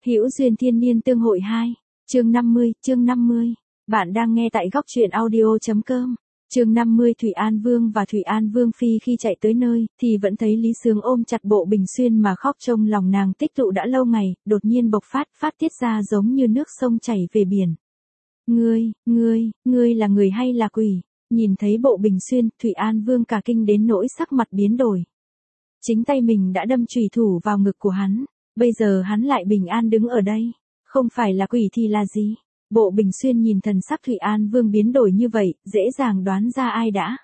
Hữu duyên thiên niên tương hội 2, chương 50. Bạn đang nghe tại góc truyện audio.com. Chương 50. Thủy An Vương và Thủy An Vương phi khi chạy tới nơi, thì vẫn thấy Lý Sướng ôm chặt Bộ Bình Xuyên mà khóc, trong lòng nàng tích tụ đã lâu ngày, đột nhiên bộc phát tiết ra giống như nước sông chảy về biển. Ngươi là người hay là quỷ? Nhìn thấy Bộ Bình Xuyên, Thủy An Vương cả kinh đến nỗi sắc mặt biến đổi. Chính tay mình đã đâm chùy thủ vào ngực của hắn, bây giờ hắn lại bình an đứng ở đây, không phải là quỷ thì là gì? Bộ Bình Xuyên nhìn thần sắc Thủy An Vương biến đổi như vậy, dễ dàng đoán ra ai đã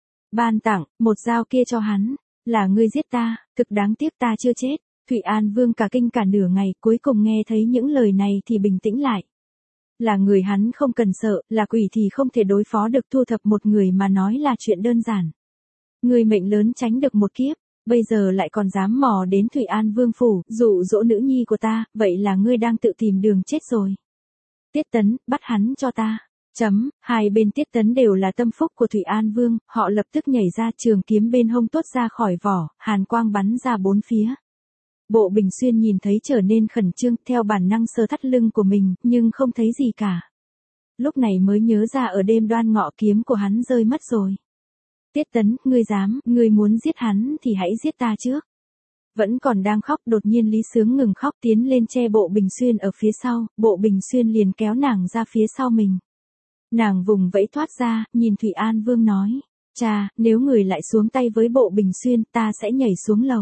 ban tặng một dao kia cho hắn. Là ngươi giết ta, thực đáng tiếc ta chưa chết. Thủy An Vương cả kinh cả nửa ngày, cuối cùng nghe thấy những lời này thì bình tĩnh lại. Là người hắn không cần sợ, là quỷ thì không thể đối phó được, thu thập một người mà nói là chuyện đơn giản. Người mệnh lớn tránh được một kiếp, bây giờ lại còn dám mò đến Thủy An Vương phủ, dụ dỗ nữ nhi của ta, vậy là ngươi đang tự tìm đường chết rồi. Tiết Tấn, bắt hắn cho ta. Hai bên Tiết Tấn đều là tâm phúc của Thủy An Vương, họ lập tức nhảy ra, trường kiếm bên hông tuốt ra khỏi vỏ, hàn quang bắn ra bốn phía. Bộ Bình Xuyên nhìn thấy trở nên khẩn trương, theo bản năng sờ thắt lưng của mình, nhưng không thấy gì cả. Lúc này mới nhớ ra ở đêm Đoan Ngọ kiếm của hắn rơi mất rồi. Tiết Tấn, ngươi muốn giết hắn thì hãy giết ta trước. Vẫn còn đang khóc, đột nhiên Lý Sướng ngừng khóc, tiến lên che Bộ Bình Xuyên ở phía sau, Bộ Bình Xuyên liền kéo nàng ra phía sau mình. Nàng vùng vẫy thoát ra, nhìn Thủy An Vương nói, cha, nếu người lại xuống tay với Bộ Bình Xuyên, ta sẽ nhảy xuống lầu.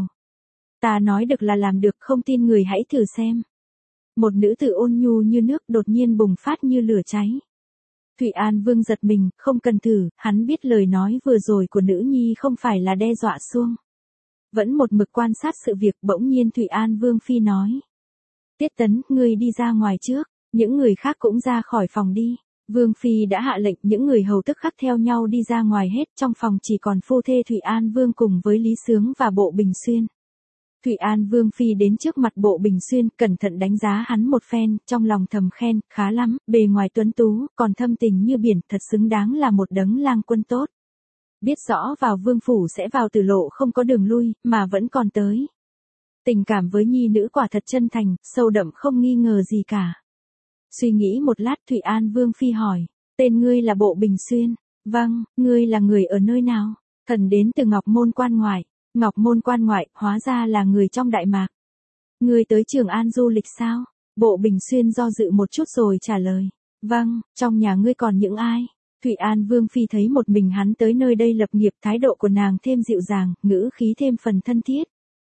Ta nói được là làm được, không tin người hãy thử xem. Một nữ tử ôn nhu như nước đột nhiên bùng phát như lửa cháy. Thủy An Vương giật mình, không cần thử, hắn biết lời nói vừa rồi của nữ nhi không phải là đe dọa xuông. Vẫn một mực quan sát sự việc, bỗng nhiên Thủy An Vương phi nói. Tiết Tấn, ngươi đi ra ngoài trước, những người khác cũng ra khỏi phòng đi. Vương phi đã hạ lệnh, những người hầu tức khắc theo nhau đi ra ngoài hết, trong phòng chỉ còn phu thê Thủy An Vương cùng với Lý Sướng và Bộ Bình Xuyên. Thủy An Vương phi đến trước mặt Bộ Bình Xuyên, cẩn thận đánh giá hắn một phen, trong lòng thầm khen, khá lắm, bề ngoài tuấn tú, còn thâm tình như biển, thật xứng đáng là một đấng lang quân tốt. Biết rõ vào vương phủ sẽ vào tử lộ không có đường lui, mà vẫn còn tới. Tình cảm với nhi nữ quả thật chân thành, sâu đậm không nghi ngờ gì cả. Suy nghĩ một lát, Thủy An Vương phi hỏi, tên ngươi là Bộ Bình Xuyên? Vâng, ngươi là người ở nơi nào? Thần đến từ Ngọc Môn Quan Ngoại. Ngọc Môn Quan Ngoại, hóa ra là người trong Đại Mạc. Ngươi tới Trường An du lịch sao? Bộ Bình Xuyên do dự một chút rồi trả lời. Vâng, trong nhà ngươi còn những ai? Thủy An Vương phi thấy một mình hắn tới nơi đây lập nghiệp, thái độ của nàng thêm dịu dàng, ngữ khí thêm phần thân thiết.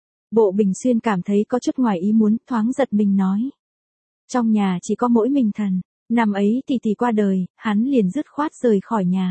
Bộ Bình Xuyên cảm thấy có chút ngoài ý muốn, thoáng giật mình nói. Trong nhà chỉ có mỗi mình thần, năm ấy tỷ qua đời, hắn liền dứt khoát rời khỏi nhà.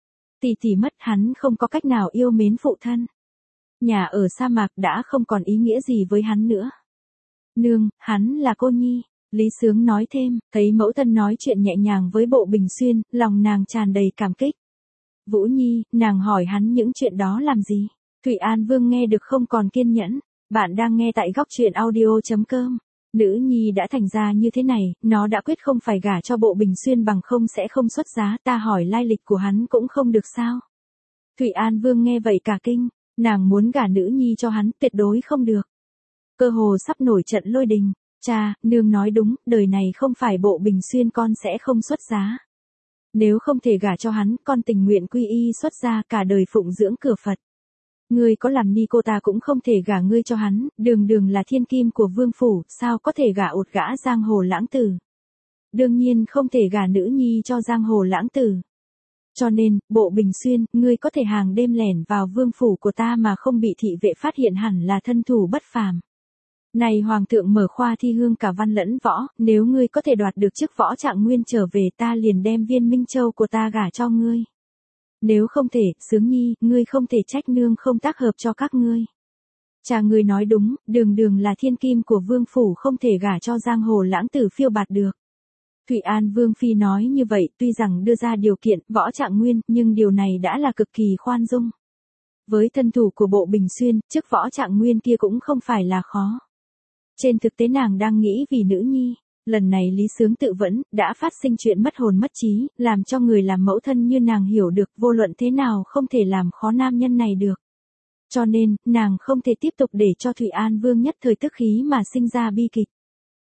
Tỷ mất, hắn không có cách nào yêu mến phụ thân. Nhà ở sa mạc đã không còn ý nghĩa gì với hắn nữa. Nương, hắn là cô nhi. Lý Sướng nói thêm, thấy mẫu thân nói chuyện nhẹ nhàng với Bộ Bình Xuyên, lòng nàng tràn đầy cảm kích. Vũ Nhi, nàng hỏi hắn những chuyện đó làm gì? Thủy An Vương nghe được không còn kiên nhẫn. Bạn đang nghe tại góc truyện audio.com. Nữ nhi đã thành ra như thế này, nó đã quyết không phải gả cho Bộ Bình Xuyên, bằng không sẽ không xuất giá, ta hỏi lai lịch của hắn cũng không được sao? Thủy An Vương nghe vậy cả kinh, nàng muốn gả nữ nhi cho hắn, tuyệt đối không được. Cơ hồ sắp nổi trận lôi đình. Cha, nương nói đúng, đời này không phải Bộ Bình Xuyên con sẽ không xuất giá. Nếu không thể gả cho hắn, con tình nguyện quy y xuất gia, cả đời phụng dưỡng cửa Phật. Ngươi có làm ni cô ta cũng không thể gả ngươi cho hắn, đường là thiên kim của vương phủ, sao có thể gả một gã giang hồ lãng tử. Đương nhiên không thể gả nữ nhi cho giang hồ lãng tử. Cho nên, Bộ Bình Xuyên, ngươi có thể hàng đêm lẻn vào vương phủ của ta mà không bị thị vệ phát hiện, hẳn là thân thủ bất phàm. Này hoàng thượng mở khoa thi hương cả văn lẫn võ, nếu ngươi có thể đoạt được chức võ trạng nguyên trở về, ta liền đem viên Minh Châu của ta gả cho ngươi. Nếu không thể, Sướng Nhi, ngươi không thể trách nương không tác hợp cho các ngươi. Cha ngươi nói đúng, đường là thiên kim của vương phủ, không thể gả cho giang hồ lãng tử phiêu bạt được. Thủy An Vương phi nói như vậy, tuy rằng đưa ra điều kiện võ trạng nguyên, nhưng điều này đã là cực kỳ khoan dung. Với thân thủ của Bộ Bình Xuyên, chức võ trạng nguyên kia cũng không phải là khó. Trên thực tế nàng đang nghĩ vì nữ nhi. Lần này Lý Sướng tự vẫn, đã phát sinh chuyện mất hồn mất trí, làm cho người làm mẫu thân như nàng hiểu được, vô luận thế nào không thể làm khó nam nhân này được. Cho nên, nàng không thể tiếp tục để cho Thủy An Vương nhất thời tức khí mà sinh ra bi kịch.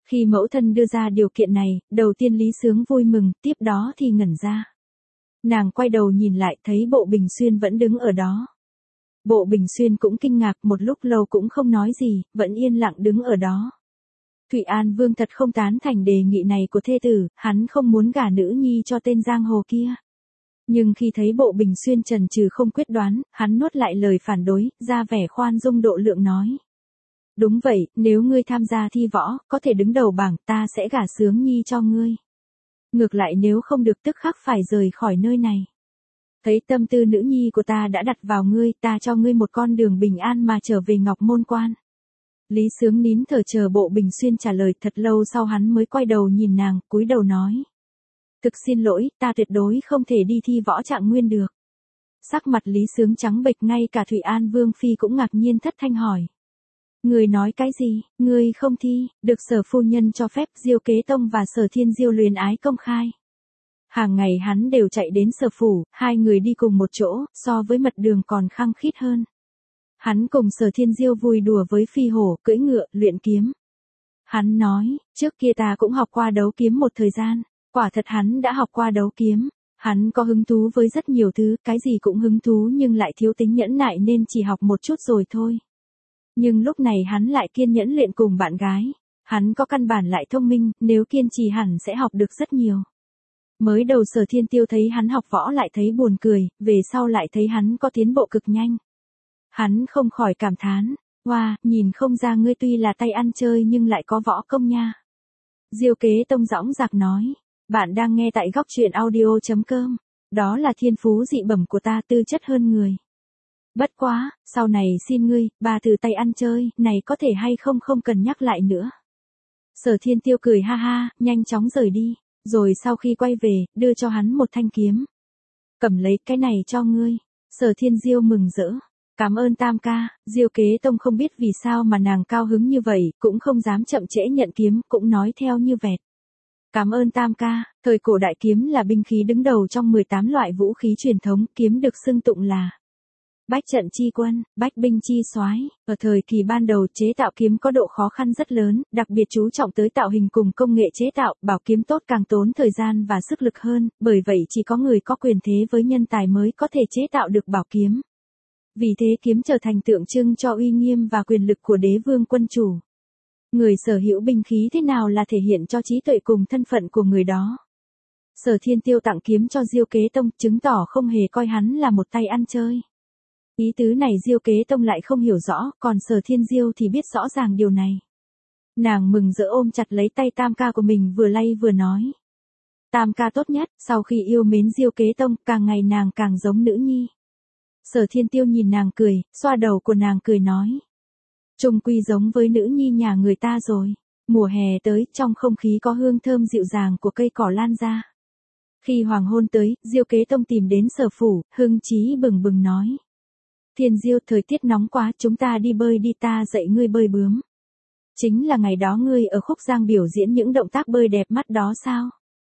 Khi mẫu thân đưa ra điều kiện này, đầu tiên Lý Sướng vui mừng, tiếp đó thì ngẩn ra. Nàng quay đầu nhìn lại thấy Bộ Bình Xuyên vẫn đứng ở đó. Bộ Bình Xuyên cũng kinh ngạc, một lúc lâu cũng không nói gì, vẫn yên lặng đứng ở đó. Thụy An Vương thật không tán thành đề nghị này của thê tử, hắn không muốn gả nữ nhi cho tên giang hồ kia. Nhưng khi thấy Bộ Bình Xuyên chần chừ không quyết đoán, hắn nuốt lại lời phản đối, ra vẻ khoan dung độ lượng nói. Đúng vậy, nếu ngươi tham gia thi võ, có thể đứng đầu bảng, ta sẽ gả Sướng Nhi cho ngươi. Ngược lại nếu không được tức khắc phải rời khỏi nơi này. Thấy tâm tư nữ nhi của ta đã đặt vào ngươi, ta cho ngươi một con đường bình an mà trở về Ngọc Môn Quan. Lý Sướng nín thở chờ Bộ Bình Xuyên trả lời, thật lâu sau hắn mới quay đầu nhìn nàng, cúi đầu nói. Thực xin lỗi, ta tuyệt đối không thể đi thi võ Trạng Nguyên được. Sắc mặt Lý Sướng trắng bệch, ngay cả Thụy An Vương Phi cũng ngạc nhiên thất thanh hỏi. Ngươi nói cái gì, ngươi không thi, được Sở phu nhân cho phép, Diêu Kế Tông và Sở Thiên Diêu luyến ái công khai. Hàng ngày hắn đều chạy đến Sở phủ, hai người đi cùng một chỗ, so với mật đường còn khăng khít hơn. Hắn cùng Sở Thiên Diêu vui đùa với phi hổ, cưỡi ngựa, luyện kiếm. Hắn nói, trước kia ta cũng học qua đấu kiếm một thời gian, quả thật hắn đã học qua đấu kiếm. Hắn có hứng thú với rất nhiều thứ, cái gì cũng hứng thú nhưng lại thiếu tính nhẫn nại nên chỉ học một chút rồi thôi. Nhưng lúc này hắn lại kiên nhẫn luyện cùng bạn gái. Hắn có căn bản lại thông minh, nếu kiên trì hẳn sẽ học được rất nhiều. Mới đầu Sở Thiên Tiêu thấy hắn học võ lại thấy buồn cười, về sau lại thấy hắn có tiến bộ cực nhanh. Hắn không khỏi cảm thán, wow, nhìn không ra ngươi tuy là tay ăn chơi nhưng lại có võ công nha. Diêu Kế Tông dõng dạc nói, bạn đang nghe tại góc truyện audio.com, đó là thiên phú dị bẩm của ta, tư chất hơn người. Bất quá, sau này xin ngươi, ba từ tay ăn chơi, này có thể hay không không cần nhắc lại nữa. Sở Thiên Tiêu cười ha ha, nhanh chóng rời đi, rồi sau khi quay về, đưa cho hắn một thanh kiếm. Cầm lấy cái này cho ngươi. Sở Thiên Diêu mừng rỡ. Cảm ơn Tam ca. Diêu Kế Tông không biết vì sao mà nàng cao hứng như vậy, cũng không dám chậm trễ nhận kiếm, cũng nói theo như vẹt. Cảm ơn Tam ca. Thời cổ đại kiếm là binh khí đứng đầu trong 18 loại vũ khí truyền thống, kiếm được xưng tụng là bách trận chi quân, bách binh chi soái. Ở thời kỳ ban đầu chế tạo kiếm có độ khó khăn rất lớn, đặc biệt chú trọng tới tạo hình cùng công nghệ chế tạo, bảo kiếm tốt càng tốn thời gian và sức lực hơn, bởi vậy chỉ có người có quyền thế với nhân tài mới có thể chế tạo được bảo kiếm. Vì thế kiếm trở thành tượng trưng cho uy nghiêm và quyền lực của đế vương quân chủ. Người sở hữu binh khí thế nào là thể hiện cho trí tuệ cùng thân phận của người đó. Sở Thiên Tiêu tặng kiếm cho Diêu Kế Tông, chứng tỏ không hề coi hắn là một tay ăn chơi. Ý tứ này Diêu Kế Tông lại không hiểu rõ, còn Sở Thiên Diêu thì biết rõ ràng điều này. Nàng mừng rỡ ôm chặt lấy tay Tam ca của mình vừa lay vừa nói. Tam ca tốt nhất, sau khi yêu mến Diêu Kế Tông, càng ngày nàng càng giống nữ nhi. Sở Thiên Tiêu nhìn nàng cười, xoa đầu của nàng cười nói. Chung quy giống với nữ nhi nhà người ta rồi. Mùa hè tới, trong không khí có hương thơm dịu dàng của cây cỏ lan ra. Khi hoàng hôn tới, Diêu Kế Tông tìm đến Sở phủ, hưng chí bừng bừng nói. Thiên Diêu, thời tiết nóng quá, chúng ta đi bơi đi, ta dạy ngươi bơi bướm. Chính là ngày đó ngươi ở Khúc Giang biểu diễn những động tác bơi đẹp mắt đó sao?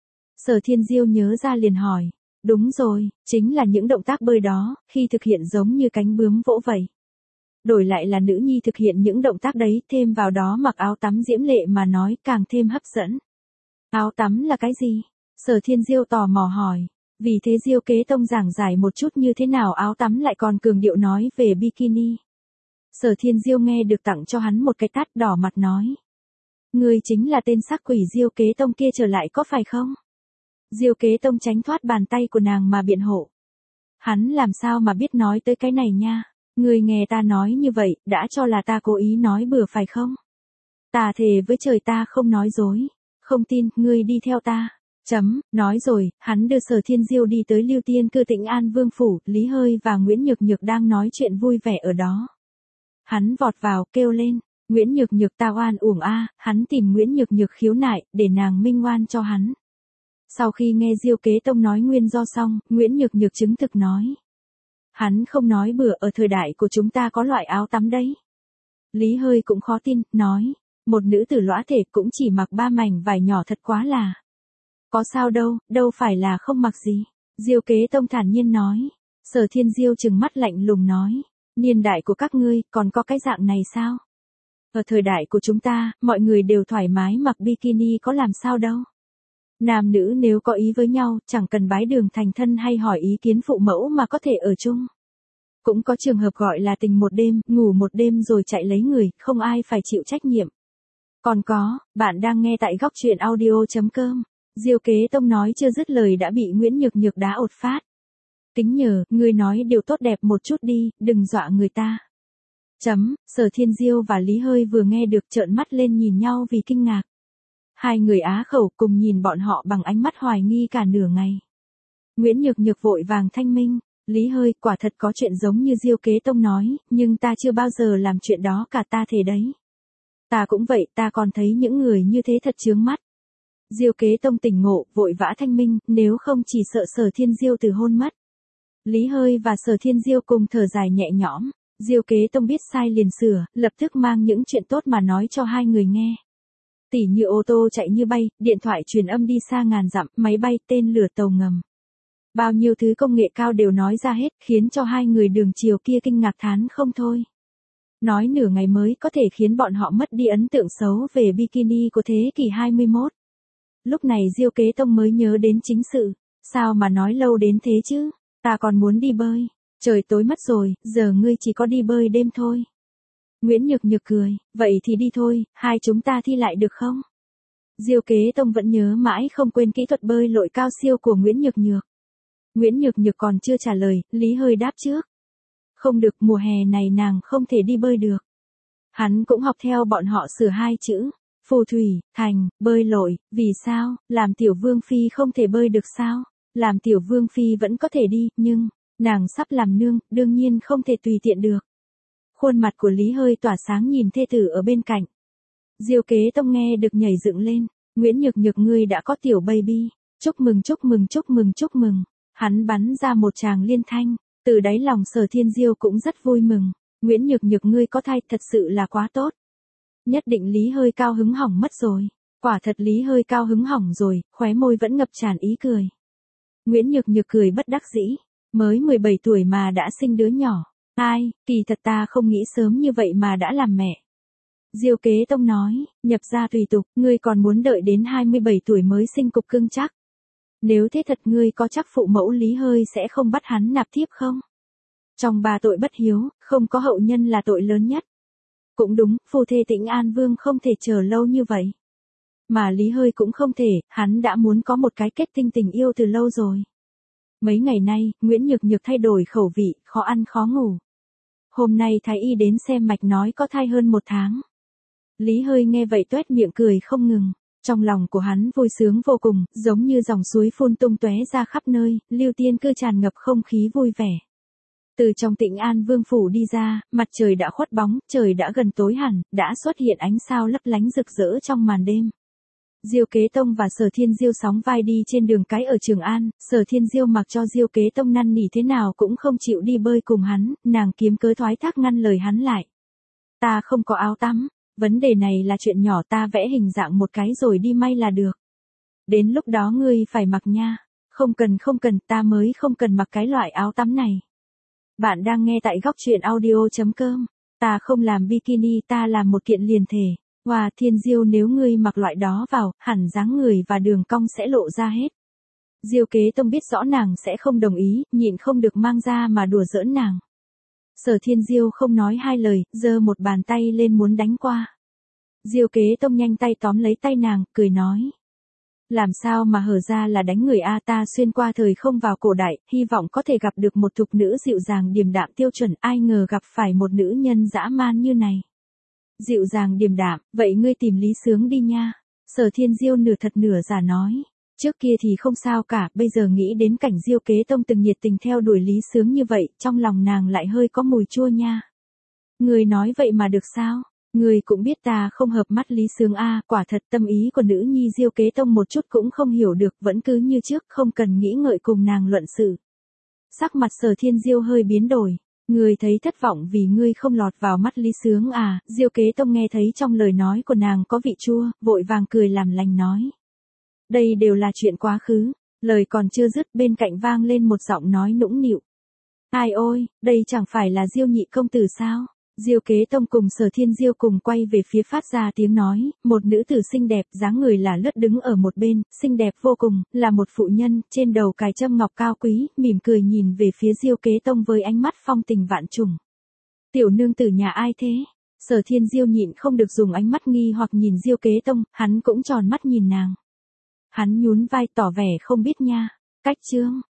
Sở Thiên Diêu nhớ ra liền hỏi. Đúng rồi, chính là những động tác bơi đó, khi thực hiện giống như cánh bướm vỗ vậy. Đổi lại là nữ nhi thực hiện những động tác đấy, thêm vào đó mặc áo tắm diễm lệ mà nói càng thêm hấp dẫn. Áo tắm là cái gì? Sở Thiên Diêu tò mò hỏi. Vì thế Diêu Kế Tông giảng giải một chút như thế nào áo tắm, lại còn cường điệu nói về bikini. Sở Thiên Diêu nghe được tặng cho hắn một cái tát, đỏ mặt nói. Ngươi chính là tên sắc quỷ Diêu Kế Tông kia trở lại có phải không? Diêu Kế Tông tránh thoát bàn tay của nàng mà biện hộ. Hắn làm sao mà biết nói tới cái này nha? Ngươi nghe ta nói như vậy, đã cho là ta cố ý nói bừa phải không? Ta thề với trời ta không nói dối. Không tin, ngươi đi theo ta. Nói rồi, hắn đưa Sở Thiên Diêu đi tới Lưu Tiên cư Tĩnh An Vương phủ, Lý Hơi và Nguyễn Nhược Nhược đang nói chuyện vui vẻ ở đó. Hắn vọt vào, kêu lên, Nguyễn Nhược Nhược ta oan uổng a, hắn tìm Nguyễn Nhược Nhược khiếu nại, để nàng minh oan cho hắn. Sau khi nghe Diêu Kế Tông nói nguyên do xong, Nguyễn Nhược Nhược chứng thực nói. Hắn không nói bừa, ở thời đại của chúng ta có loại áo tắm đấy. Lý Hơi cũng khó tin, nói, một nữ tử lõa thể cũng chỉ mặc 3 mảnh vải nhỏ thật quá là. Có sao đâu, đâu phải là không mặc gì. Diêu Kế Tông thản nhiên nói. Sở Thiên Diêu trừng mắt lạnh lùng nói. Niên đại của các ngươi, còn có cái dạng này sao? Ở thời đại của chúng ta, mọi người đều thoải mái mặc bikini có làm sao đâu. Nam nữ nếu có ý với nhau, chẳng cần bái đường thành thân hay hỏi ý kiến phụ mẫu mà có thể ở chung. Cũng có trường hợp gọi là tình một đêm, ngủ một đêm rồi chạy lấy người, không ai phải chịu trách nhiệm. Còn có, bạn đang nghe tại góc truyện audio.com. Diêu Kế Tông nói chưa dứt lời đã bị Nguyễn Nhược Nhược đá ột phát. Kính nhờ, ngươi nói điều tốt đẹp một chút đi, đừng dọa người ta. Sở Thiên Diêu và Lý Hơi vừa nghe được trợn mắt lên nhìn nhau vì kinh ngạc. Hai người á khẩu cùng nhìn bọn họ bằng ánh mắt hoài nghi cả nửa ngày. Nguyễn Nhược Nhược vội vàng thanh minh, Lý Hơi, quả thật có chuyện giống như Diêu Kế Tông nói, nhưng ta chưa bao giờ làm chuyện đó cả, ta thề đấy. Ta cũng vậy, ta còn thấy những người như thế thật chướng mắt. Diêu Kế Tông tỉnh ngộ, vội vã thanh minh, nếu không chỉ sợ Sở Thiên Diêu từ hôn mất. Lý Hơi và Sở Thiên Diêu cùng thở dài nhẹ nhõm, Diêu Kế Tông biết sai liền sửa, lập tức mang những chuyện tốt mà nói cho hai người nghe. Tỉ như ô tô chạy như bay, điện thoại truyền âm đi xa ngàn dặm, máy bay, tên lửa, tàu ngầm. Bao nhiêu thứ công nghệ cao đều nói ra hết, khiến cho hai người đường chiều kia kinh ngạc thán không thôi. Nói nửa ngày mới có thể khiến bọn họ mất đi ấn tượng xấu về bikini của thế kỷ 21. Lúc này Diêu Kế Tông mới nhớ đến chính sự, sao mà nói lâu đến thế chứ, ta còn muốn đi bơi, trời tối mất rồi, giờ ngươi chỉ có đi bơi đêm thôi. Nguyễn Nhược Nhược cười, vậy thì đi thôi, hai chúng ta thi lại được không? Diêu Kế Tông vẫn nhớ mãi không quên kỹ thuật bơi lội cao siêu của Nguyễn Nhược Nhược. Nguyễn Nhược Nhược còn chưa trả lời, Lý Hơi đáp trước. Không được, mùa hè này nàng không thể đi bơi được. Hắn cũng học theo bọn họ sửa hai chữ, phù thủy, thành, bơi lội, vì sao, làm tiểu vương phi không thể bơi được sao? Làm tiểu vương phi vẫn có thể đi, nhưng, nàng sắp làm nương, đương nhiên không thể tùy tiện được. Khuôn mặt của Lý Hơi tỏa sáng nhìn thê tử ở bên cạnh. Diêu Kế Tông nghe được nhảy dựng lên, Nguyễn Nhược Nhược ngươi đã có tiểu baby, chúc mừng chúc mừng chúc mừng chúc mừng. Hắn bắn ra một tràng liên thanh, từ đáy lòng Sở Thiên Diêu cũng rất vui mừng, Nguyễn Nhược Nhược ngươi có thai thật sự là quá tốt. Nhất định Lý Hơi cao hứng hỏng mất rồi, quả thật Lý Hơi cao hứng hỏng rồi, khóe môi vẫn ngập tràn ý cười. Nguyễn Nhược Nhược cười bất đắc dĩ, mới 17 tuổi mà đã sinh đứa nhỏ, ai, kỳ thật ta không nghĩ sớm như vậy mà đã làm mẹ. Diêu Kế Tông nói, nhập gia tùy tục, ngươi còn muốn đợi đến 27 tuổi mới sinh cục cưng chắc. Nếu thế thật ngươi có chắc phụ mẫu Lý Hơi sẽ không bắt hắn nạp thiếp không? Trong ba tội bất hiếu, không có hậu nhân là tội lớn nhất. Cũng đúng, phu thê Tĩnh An Vương không thể chờ lâu như vậy. Mà Lý Hơi cũng không thể, hắn đã muốn có một cái kết tinh tình yêu từ lâu rồi. Mấy ngày nay, Nguyễn Nhược Nhược thay đổi khẩu vị, khó ăn khó ngủ. Hôm nay thái y đến xem mạch nói có thai hơn 1 tháng. Lý Hơi nghe vậy toét miệng cười không ngừng. Trong lòng của hắn vui sướng vô cùng, giống như dòng suối phun tung tóe ra khắp nơi, Lưu Tiên Cư tràn ngập không khí vui vẻ. Từ trong Tĩnh An Vương phủ đi ra, mặt trời đã khuất bóng, trời đã gần tối hẳn, đã xuất hiện ánh sao lấp lánh rực rỡ trong màn đêm. Diêu Kế Tông và Sở Thiên Diêu sóng vai đi trên đường cái ở Trường An, Sở Thiên Diêu mặc cho Diêu Kế Tông năn nỉ thế nào cũng không chịu đi bơi cùng hắn, nàng kiếm cớ thoái thác ngăn lời hắn lại. Ta không có áo tắm. Vấn đề này là chuyện nhỏ, ta vẽ hình dạng một cái rồi đi may là được. Đến lúc đó ngươi phải mặc nha. Không cần, ta mới không cần mặc cái loại áo tắm này. Bạn đang nghe tại góc truyện audio.com. Ta không làm bikini, ta làm một kiện liền thể. Wow, Thiên Diêu nếu ngươi mặc loại đó vào, hẳn dáng người và đường cong sẽ lộ ra hết. Diêu Kế Tông biết rõ nàng sẽ không đồng ý, nhịn không được mang ra mà đùa giỡn nàng. Sở Thiên Diêu không nói hai lời, giơ một bàn tay lên muốn đánh qua. Diêu Kế Tông nhanh tay tóm lấy tay nàng, cười nói. Làm sao mà hở ra là đánh người a, ta xuyên qua thời không vào cổ đại, hy vọng có thể gặp được một thục nữ dịu dàng điềm đạm tiêu chuẩn, ai ngờ gặp phải một nữ nhân dã man như này. Dịu dàng điềm đạm, vậy ngươi tìm Lý Sướng đi nha. Sở Thiên Diêu nửa thật nửa giả nói. Trước kia thì không sao cả, bây giờ nghĩ đến cảnh Diêu Kế Tông từng nhiệt tình theo đuổi Lý Sướng như vậy, trong lòng nàng lại hơi có mùi chua nha. Người nói vậy mà được sao? Người cũng biết ta không hợp mắt Lý Sướng a, quả thật tâm ý của nữ nhi Diêu Kế Tông một chút cũng không hiểu được, vẫn cứ như trước, không cần nghĩ ngợi cùng nàng luận sự. Sắc mặt Sở Thiên Diêu hơi biến đổi. Người thấy thất vọng vì ngươi không lọt vào mắt Lý Sướng à? Diêu Kế Tông nghe thấy trong lời nói của nàng có vị chua, vội vàng cười làm lành nói. Đây đều là chuyện quá khứ. Lời còn chưa dứt, bên cạnh vang lên một giọng nói nũng nịu. Ai ôi, đây chẳng phải là Diêu nhị công tử sao? Diêu Kế Tông cùng Sở Thiên Diêu cùng quay về phía phát ra tiếng nói, một nữ tử xinh đẹp, dáng người là lướt đứng ở một bên, xinh đẹp vô cùng, là một phụ nhân, trên đầu cài trâm ngọc cao quý, mỉm cười nhìn về phía Diêu Kế Tông với ánh mắt phong tình vạn trùng. Tiểu nương tử nhà ai thế? Sở Thiên Diêu nhịn không được dùng ánh mắt nghi hoặc nhìn Diêu Kế Tông, hắn cũng tròn mắt nhìn nàng. Hắn nhún vai tỏ vẻ không biết nha. Cách chương